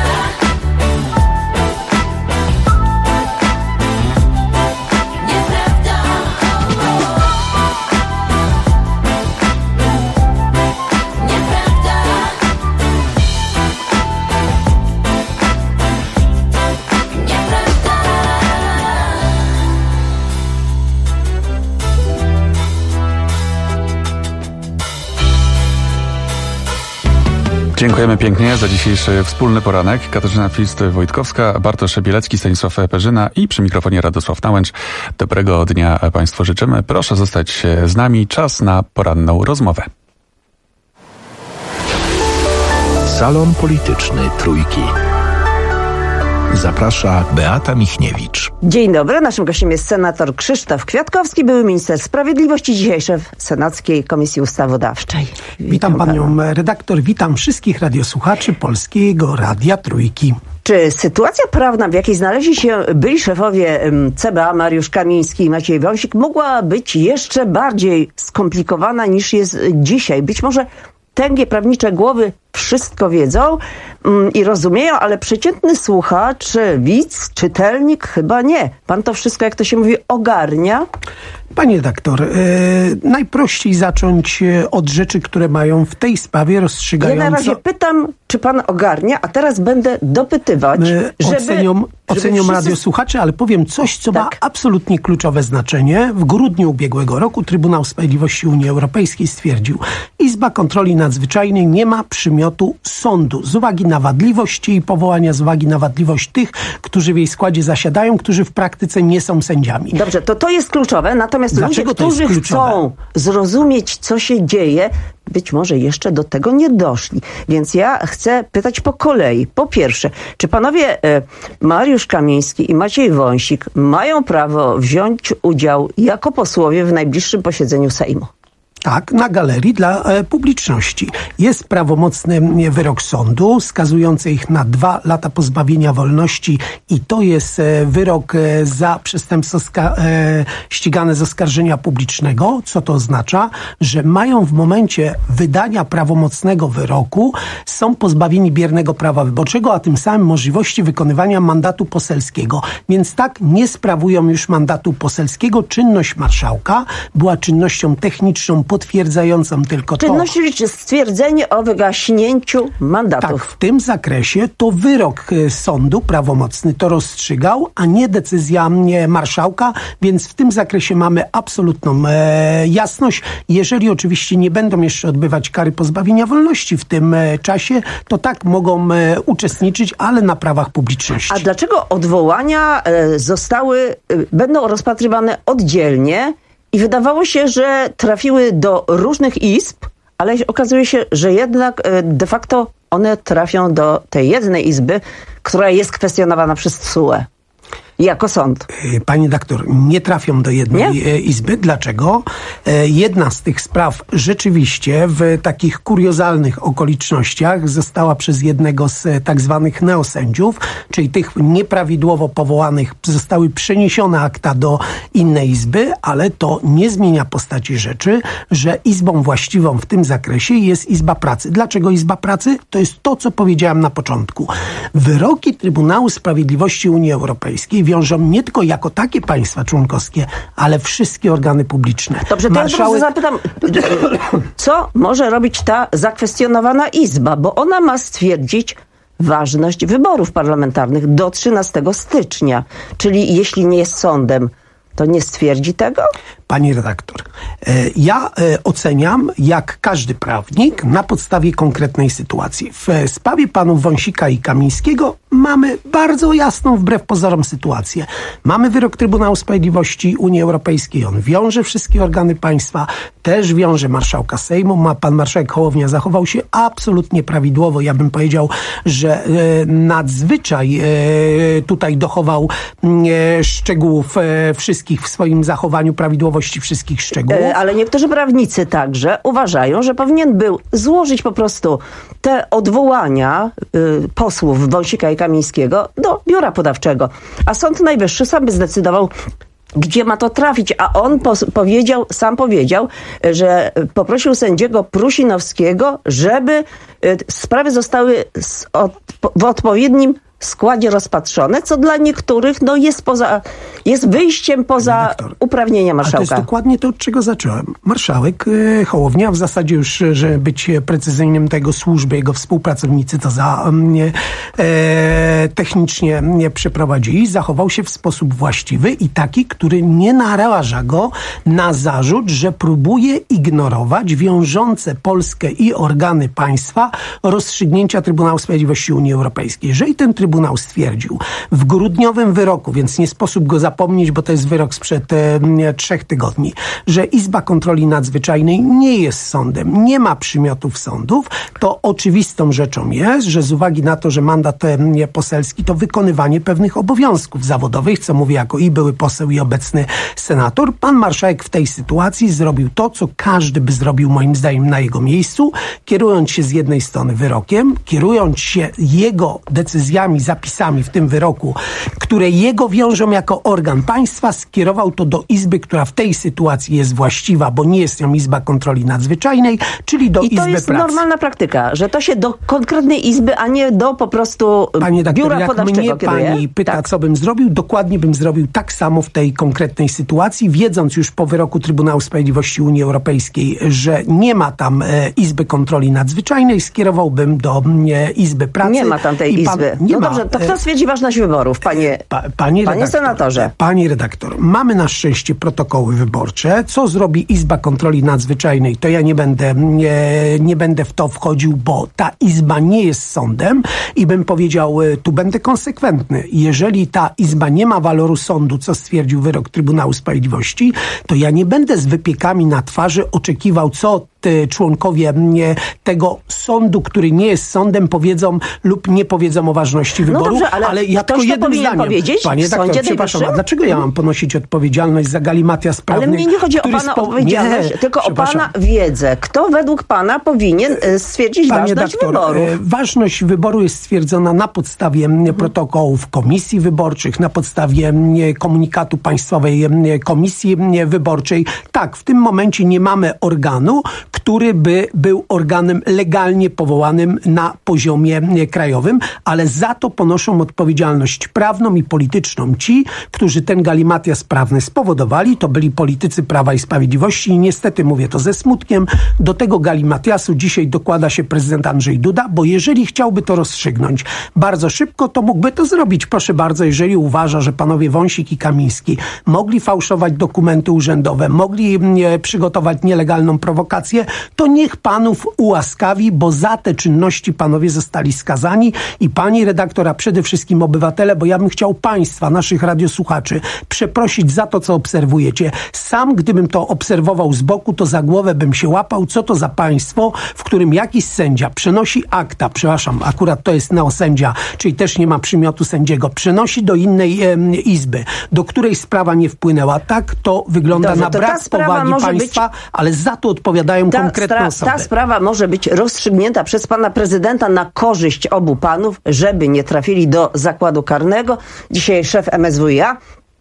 Dziękujemy pięknie za dzisiejszy wspólny poranek. Katarzyna Fist-Wojtkowska, Bartosz Bielecki, Stanisław Perzyna i przy mikrofonie Radosław Nałęcz. Dobrego dnia Państwu życzymy. Proszę zostać z nami. Czas na poranną rozmowę. Salon Polityczny Trójki. Zaprasza Beata Michniewicz. Dzień dobry. Naszym gościem jest senator Krzysztof Kwiatkowski, były minister sprawiedliwości, dzisiaj szef Senackiej Komisji Ustawodawczej. Witam panią redaktor, witam wszystkich radiosłuchaczy Polskiego Radia Trójki. Czy sytuacja prawna, w jakiej znaleźli się byli szefowie CBA Mariusz Kamiński i Maciej Wąsik, mogła być jeszcze bardziej skomplikowana niż jest dzisiaj? Być może tęgie prawnicze głowy wszystko wiedzą i rozumieją, ale przeciętny słuchacz, widz, czytelnik chyba nie. Pan to wszystko, jak to się mówi, ogarnia? Panie redaktor, najprościej zacząć od rzeczy, które mają w tej sprawie rozstrzygająco... Ja na razie pytam, czy pan ogarnia, a teraz będę dopytywać, Ocenią radiosłuchacze, ale powiem coś, co ma absolutnie kluczowe znaczenie. W grudniu ubiegłego roku Trybunał Sprawiedliwości Unii Europejskiej stwierdził: Izba Kontroli Nadzwyczajnej nie ma przymiotu sądu z uwagi na wadliwość jej powołania, z uwagi na wadliwość tych, którzy w jej składzie zasiadają, którzy w praktyce nie są sędziami. Dobrze, to jest kluczowe, natomiast ludzie, którzy chcą zrozumieć, co się dzieje, być może jeszcze do tego nie doszli. Więc ja chcę pytać po kolei. Po pierwsze, czy panowie Mariusz Kamiński i Maciej Wąsik mają prawo wziąć udział jako posłowie w najbliższym posiedzeniu Sejmu? Tak, na galerii dla publiczności. Jest prawomocny wyrok sądu skazujący ich na 2 lata pozbawienia wolności i to jest wyrok za przestępstwo ścigane z oskarżenia publicznego. Co to oznacza? Że mają w momencie wydania prawomocnego wyroku są pozbawieni biernego prawa wyborczego, a tym samym możliwości wykonywania mandatu poselskiego. Więc tak nie sprawują już mandatu poselskiego. Czynność marszałka była czynnością techniczną potwierdzającą tylko to. Czynność, czyli stwierdzenie o wygaśnięciu mandatów. Tak, w tym zakresie to wyrok sądu prawomocny to rozstrzygał, a nie decyzja marszałka, więc w tym zakresie mamy absolutną jasność. Jeżeli oczywiście nie będą jeszcze odbywać kary pozbawienia wolności w tym czasie, to tak mogą uczestniczyć, ale na prawach publiczności. A dlaczego odwołania będą rozpatrywane oddzielnie i wydawało się, że trafiły do różnych izb, ale okazuje się, że jednak de facto one trafią do tej jednej izby, która jest kwestionowana przez TSUE jako sąd. Pani doktor, nie trafią do jednej izby. Dlaczego? Jedna z tych spraw rzeczywiście w takich kuriozalnych okolicznościach została przez jednego z tak zwanych neosędziów, czyli tych nieprawidłowo powołanych, zostały przeniesione akta do innej izby, ale to nie zmienia postaci rzeczy, że izbą właściwą w tym zakresie jest Izba Pracy. Dlaczego Izba Pracy? To jest to, co powiedziałem na początku. Wyroki Trybunału Sprawiedliwości Unii Europejskiej wiążą nie tylko jako takie państwa członkowskie, ale wszystkie organy publiczne. Dobrze, to ja zapytam, co może robić ta zakwestionowana izba, bo ona ma stwierdzić ważność wyborów parlamentarnych do 13 stycznia. Czyli jeśli nie jest sądem, to nie stwierdzi tego? Pani redaktor, ja oceniam, jak każdy prawnik, na podstawie konkretnej sytuacji. W sprawie panów Wąsika i Kamińskiego mamy bardzo jasną, wbrew pozorom, sytuację. Mamy wyrok Trybunału Sprawiedliwości Unii Europejskiej. On wiąże wszystkie organy państwa, też wiąże marszałka Sejmu. Pan marszałek Hołownia zachował się absolutnie prawidłowo. Ja bym powiedział, że nadzwyczaj tutaj dochował szczegółów wszystkich w swoim zachowaniu, prawidłowości wszystkich szczegółów. Ale niektórzy prawnicy także uważają, że powinien był złożyć po prostu te odwołania posłów Wąsika i Kamińskiego do biura podawczego. A Sąd Najwyższy sam by zdecydował, gdzie ma to trafić, a on sam powiedział, że poprosił sędziego Prusinowskiego, żeby sprawy zostały w odpowiednim składzie rozpatrzone, co dla niektórych jest wyjściem poza uprawnienia marszałka. A to jest dokładnie to, od czego zacząłem. Marszałek Hołownia, w zasadzie już, żeby być precyzyjnym, tego służby, jego współpracownicy to technicznie przeprowadzili, zachował się w sposób właściwy i taki, który nie naraża go na zarzut, że próbuje ignorować wiążące Polskę i organy państwa rozstrzygnięcia Trybunału Sprawiedliwości Unii Europejskiej. Jeżeli ten Trybunał stwierdził w grudniowym wyroku, więc nie sposób go zapomnieć, bo to jest wyrok sprzed 3 tygodni, że Izba Kontroli Nadzwyczajnej nie jest sądem, nie ma przymiotów sądów, to oczywistą rzeczą jest, że z uwagi na to, że mandat poselski to wykonywanie pewnych obowiązków zawodowych, co mówię jako i były poseł, i obecny senator, pan marszałek w tej sytuacji zrobił to, co każdy by zrobił moim zdaniem na jego miejscu, kierując się z jednej strony wyrokiem, kierując się jego decyzjami, zapisami w tym wyroku, które jego wiążą jako organ państwa, skierował to do izby, która w tej sytuacji jest właściwa, bo nie jest nią Izba Kontroli Nadzwyczajnej, czyli do Izby Pracy. I to jest normalna praktyka, że to się do konkretnej izby, a nie do po prostu biura podawczego jak mnie pani pyta, co bym zrobił, dokładnie bym zrobił tak samo w tej konkretnej sytuacji, wiedząc już po wyroku Trybunału Sprawiedliwości Unii Europejskiej, że nie ma tam Izby Kontroli Nadzwyczajnej, skierowałbym do Izby Pracy. Nie ma tam tej izby. Nie ma. Dobrze, to kto stwierdzi ważność wyborów, panie senatorze? Pani redaktor, mamy na szczęście protokoły wyborcze. Co zrobi Izba Kontroli Nadzwyczajnej, to ja nie będę w to wchodził, bo ta izba nie jest sądem i bym powiedział, tu będę konsekwentny. Jeżeli ta izba nie ma waloru sądu, co stwierdził wyrok Trybunału Sprawiedliwości, to ja nie będę z wypiekami na twarzy oczekiwał, co członkowie tego sądu, który nie jest sądem, powiedzą lub nie powiedzą o ważności wyboru. No dobrze, ale ja tylko jednym zdaniem. Powiedzieć Panie redaktor, przepraszam, a dlaczego ja mam ponosić odpowiedzialność za galimatias prawny? Ale mnie nie chodzi o pana odpowiedzialność, tylko o pana wiedzę. Kto według pana powinien stwierdzić ważność wyboru? Ważność wyboru jest stwierdzona na podstawie protokołów komisji wyborczych, na podstawie komunikatu Państwowej Komisji Wyborczej. Tak, w tym momencie nie mamy organu, który by był organem legalnie powołanym na poziomie krajowym, ale za to ponoszą odpowiedzialność prawną i polityczną ci, którzy ten galimatias prawny spowodowali. To byli politycy Prawa i Sprawiedliwości i niestety mówię to ze smutkiem. Do tego galimatiasu dzisiaj dokłada się prezydent Andrzej Duda, bo jeżeli chciałby to rozstrzygnąć bardzo szybko, to mógłby to zrobić. Proszę bardzo, jeżeli uważa, że panowie Wąsik i Kamiński mogli fałszować dokumenty urzędowe, mogli przygotować nielegalną prowokację, to niech panów ułaskawi, bo za te czynności panowie zostali skazani i pani redaktor, a przede wszystkim obywatele, bo ja bym chciał państwa, naszych radiosłuchaczy, przeprosić za to, co obserwujecie. Sam, gdybym to obserwował z boku, to za głowę bym się łapał, co to za państwo, w którym jakiś sędzia przenosi akta, przepraszam, akurat to jest neosędzia, czyli też nie ma przymiotu sędziego, przenosi do innej izby, do której sprawa nie wpłynęła. Tak to wygląda na brak powagi państwa, ale za to odpowiadają konkretne osoby. Ta sprawa może być rozstrzygnięta przez pana prezydenta na korzyść obu panów, żeby nie trafili do zakładu karnego. Dzisiaj szef MSWiA,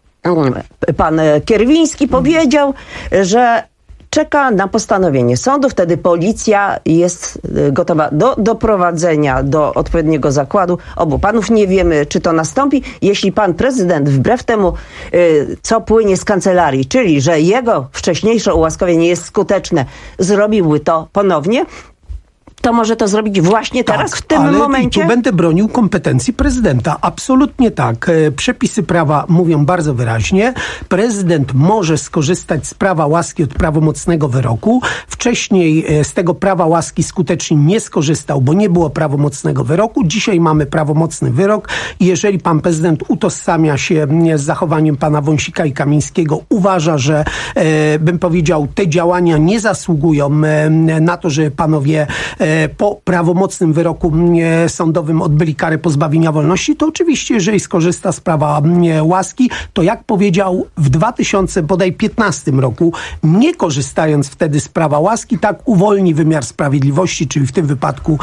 pan Kierwiński, powiedział, że czeka na postanowienie sądu, wtedy policja jest gotowa do doprowadzenia do odpowiedniego zakładu obu panów. Nie wiemy, czy to nastąpi. Jeśli pan prezydent wbrew temu, co płynie z kancelarii, czyli że jego wcześniejsze ułaskawienie jest skuteczne, zrobiłby to ponownie, to może to zrobić właśnie teraz, w tym momencie? I tu będę bronił kompetencji prezydenta. Absolutnie tak. Przepisy prawa mówią bardzo wyraźnie. Prezydent może skorzystać z prawa łaski od prawomocnego wyroku. Wcześniej z tego prawa łaski skutecznie nie skorzystał, bo nie było prawomocnego wyroku. Dzisiaj mamy prawomocny wyrok i jeżeli pan prezydent utożsamia się z zachowaniem pana Wąsika i Kamińskiego, uważa, że bym powiedział, te działania nie zasługują na to, że panowie po prawomocnym wyroku sądowym odbyli karę pozbawienia wolności, to oczywiście, jeżeli skorzysta z prawa łaski, to jak powiedział w 2015 roku, nie korzystając wtedy z prawa łaski, tak uwolni wymiar sprawiedliwości, czyli w tym wypadku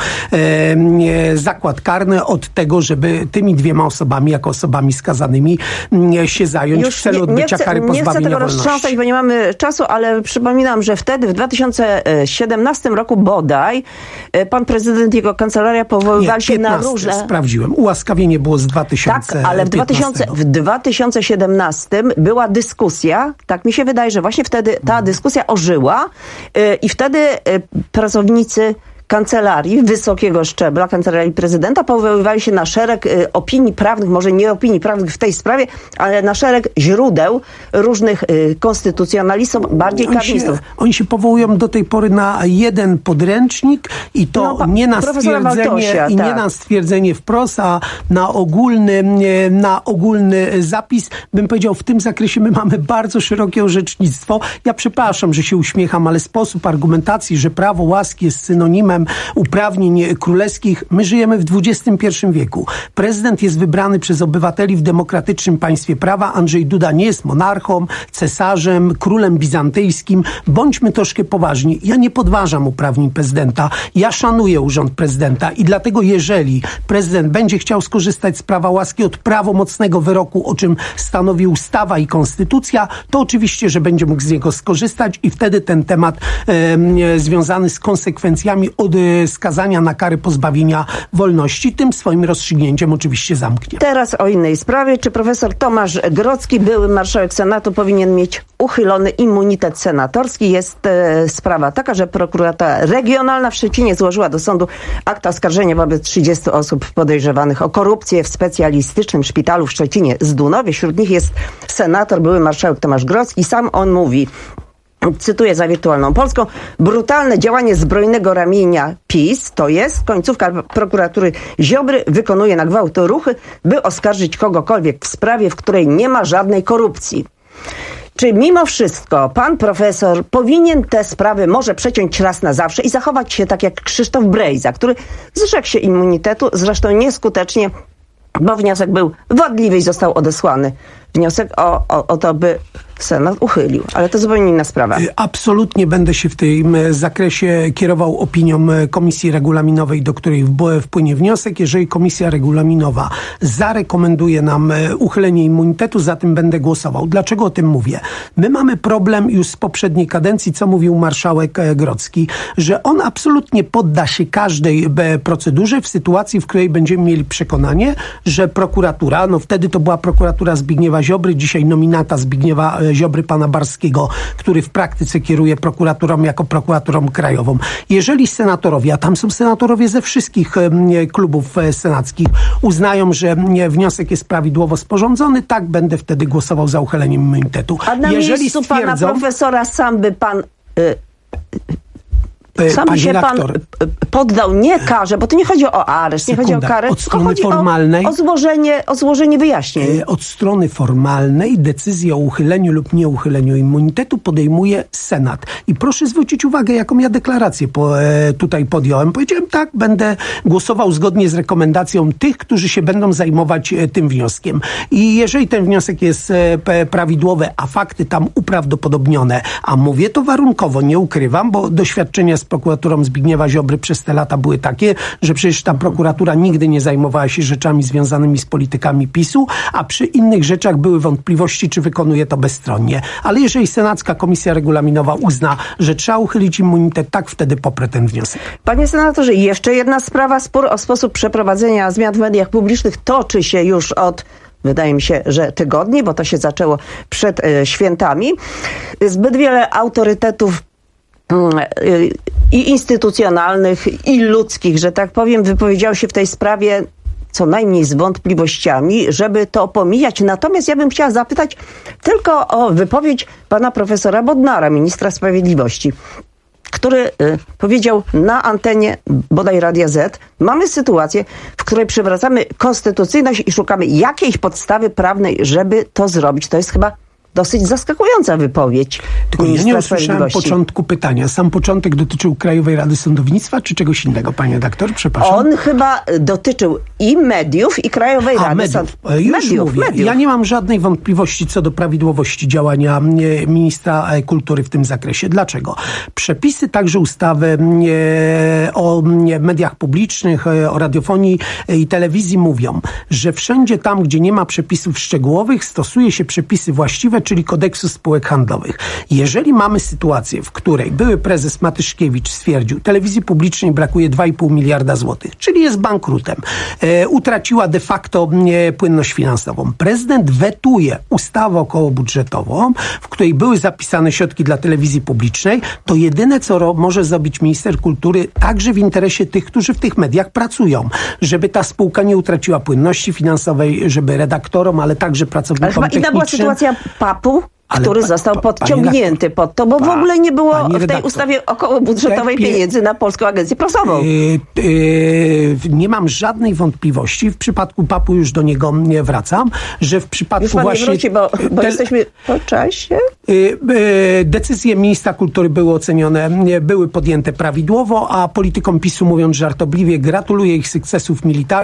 zakład karny od tego, żeby tymi dwiema osobami, jako osobami skazanymi się zająć w celu odbycia kary pozbawienia wolności. Nie chcę tego roztrząsać, bo nie mamy czasu, ale przypominam, że wtedy w 2017 roku bodaj pan prezydent i jego kancelaria powoływali się na różne... Sprawdziłem. Ułaskawienie było z 2015. Tak, ale w 2017 była dyskusja, tak mi się wydaje, że właśnie wtedy ta dyskusja ożyła i wtedy pracownicy kancelarii wysokiego szczebla, kancelarii prezydenta, powoływali się na szereg opinii prawnych, może nie opinii prawnych w tej sprawie, ale na szereg źródeł różnych konstytucjonalistów, bardziej karnistów. Oni się powołują do tej pory na jeden podręcznik i to nie na stwierdzenie nie na stwierdzenie wprost, a na ogólny zapis. Bym powiedział, w tym zakresie my mamy bardzo szerokie orzecznictwo. Ja przepraszam, że się uśmiecham, ale sposób argumentacji, że prawo łaski jest synonimem uprawnień królewskich. My żyjemy w XXI wieku. Prezydent jest wybrany przez obywateli w demokratycznym państwie prawa. Andrzej Duda nie jest monarchą, cesarzem, królem bizantyjskim. Bądźmy troszkę poważni. Ja nie podważam uprawnień prezydenta. Ja szanuję urząd prezydenta i dlatego jeżeli prezydent będzie chciał skorzystać z prawa łaski od prawomocnego wyroku, o czym stanowi ustawa i konstytucja, to oczywiście, że będzie mógł z niego skorzystać i wtedy ten temat związany z konsekwencjami od skazania na kary pozbawienia wolności tym swoim rozstrzygnięciem oczywiście zamknie. Teraz o innej sprawie. Czy profesor Tomasz Grodzki, były marszałek Senatu, powinien mieć uchylony immunitet senatorski? Jest sprawa taka, że prokuratura regionalna w Szczecinie złożyła do sądu akt oskarżenia wobec 30 osób podejrzewanych o korupcję w specjalistycznym szpitalu w Szczecinie Zdunowie. Wśród nich jest senator, były marszałek Tomasz Grodzki. Sam on mówi, cytuję za Wirtualną Polską: brutalne działanie zbrojnego ramienia PiS, to jest końcówka prokuratury Ziobry, wykonuje na gwałt ruchy, by oskarżyć kogokolwiek w sprawie, w której nie ma żadnej korupcji. Czy mimo wszystko pan profesor powinien te sprawy może przeciąć raz na zawsze i zachować się tak jak Krzysztof Brejza, który zrzekł się immunitetu, zresztą nieskutecznie, bo wniosek był wadliwy i został odesłany. Wniosek o to, by Senat uchylił. Ale to zupełnie inna sprawa. Absolutnie będę się w tym zakresie kierował opinią Komisji Regulaminowej, do której wpłynie wniosek. Jeżeli Komisja Regulaminowa zarekomenduje nam uchylenie immunitetu, za tym będę głosował. Dlaczego o tym mówię? My mamy problem już z poprzedniej kadencji, co mówił marszałek Grodzki, że on absolutnie podda się każdej procedurze w sytuacji, w której będziemy mieli przekonanie, że prokuratura, no wtedy to była prokuratura Zbigniewa Ziobry, dzisiaj nominata Zbigniewa Ziobry, pana Barskiego, który w praktyce kieruje prokuraturą jako prokuraturą krajową. Jeżeli senatorowie, a tam są senatorowie ze wszystkich klubów senackich, uznają, że wniosek jest prawidłowo sporządzony, tak będę wtedy głosował za uchyleniem immunitetu. A na miejscu pana profesora sam by pan... Sam się pan poddał, nie karze, bo to nie chodzi o areszt, nie chodzi o karę, tylko chodzi formalnej, o złożenie wyjaśnień. Od strony formalnej decyzję o uchyleniu lub nieuchyleniu immunitetu podejmuje Senat. I proszę zwrócić uwagę, jaką ja deklarację tutaj podjąłem. Powiedziałem tak, będę głosował zgodnie z rekomendacją tych, którzy się będą zajmować tym wnioskiem. I jeżeli ten wniosek jest prawidłowy, a fakty tam uprawdopodobnione, a mówię to warunkowo, nie ukrywam, bo doświadczenia z prokuraturą Zbigniewa Ziobry przez te lata były takie, że przecież ta prokuratura nigdy nie zajmowała się rzeczami związanymi z politykami PiS-u, a przy innych rzeczach były wątpliwości, czy wykonuje to bezstronnie. Ale jeżeli Senacka Komisja Regulaminowa uzna, że trzeba uchylić immunitet, tak wtedy poprę ten wniosek. Panie senatorze, jeszcze jedna sprawa. Spór o sposób przeprowadzenia zmian w mediach publicznych toczy się już od, wydaje mi się, że tygodni, bo to się zaczęło przed świętami. Zbyt wiele autorytetów i instytucjonalnych, i ludzkich, że tak powiem, wypowiedział się w tej sprawie co najmniej z wątpliwościami, żeby to pomijać. Natomiast ja bym chciała zapytać tylko o wypowiedź pana profesora Bodnara, ministra sprawiedliwości, który powiedział na antenie bodaj Radia Z, mamy sytuację, w której przywracamy konstytucyjność i szukamy jakiejś podstawy prawnej, żeby to zrobić. To jest chyba dosyć zaskakująca wypowiedź. Tylko ja nie usłyszałem początku pytania. Sam początek dotyczył Krajowej Rady Sądownictwa, czy czegoś innego, panie redaktor? Przepraszam. On chyba dotyczył i mediów, i Krajowej Rady Sądownictwa. Mediów. Ja nie mam żadnej wątpliwości co do prawidłowości działania ministra kultury w tym zakresie. Dlaczego? Przepisy także ustawy o mediach publicznych, o radiofonii i telewizji mówią, że wszędzie tam, gdzie nie ma przepisów szczegółowych, stosuje się przepisy właściwe, czyli kodeksu spółek handlowych. Jeżeli mamy sytuację, w której były prezes Matyszkiewicz stwierdził, telewizji publicznej brakuje 2,5 miliarda złotych, czyli jest bankrutem, utraciła de facto płynność finansową. Prezydent wetuje ustawę okołobudżetową, w której były zapisane środki dla telewizji publicznej, to jedyne, co może zrobić minister kultury, także w interesie tych, którzy w tych mediach pracują, żeby ta spółka nie utraciła płynności finansowej, żeby redaktorom, ale także pracownikom technicznym... inna była sytuacja PAP-u, który został podciągnięty pod to, bo w ogóle nie było w tej ustawie okołobudżetowej pieniędzy na Polską Agencję Prasową. Nie mam żadnej wątpliwości, w przypadku PAP-u już do niego nie wracam, że w przypadku już pan właśnie... nie wróci, bo jesteśmy po czasie. Decyzje ministra kultury były ocenione, były podjęte prawidłowo, a politykom PiS-u, mówiąc żartobliwie, gratuluję ich sukcesów militarnych.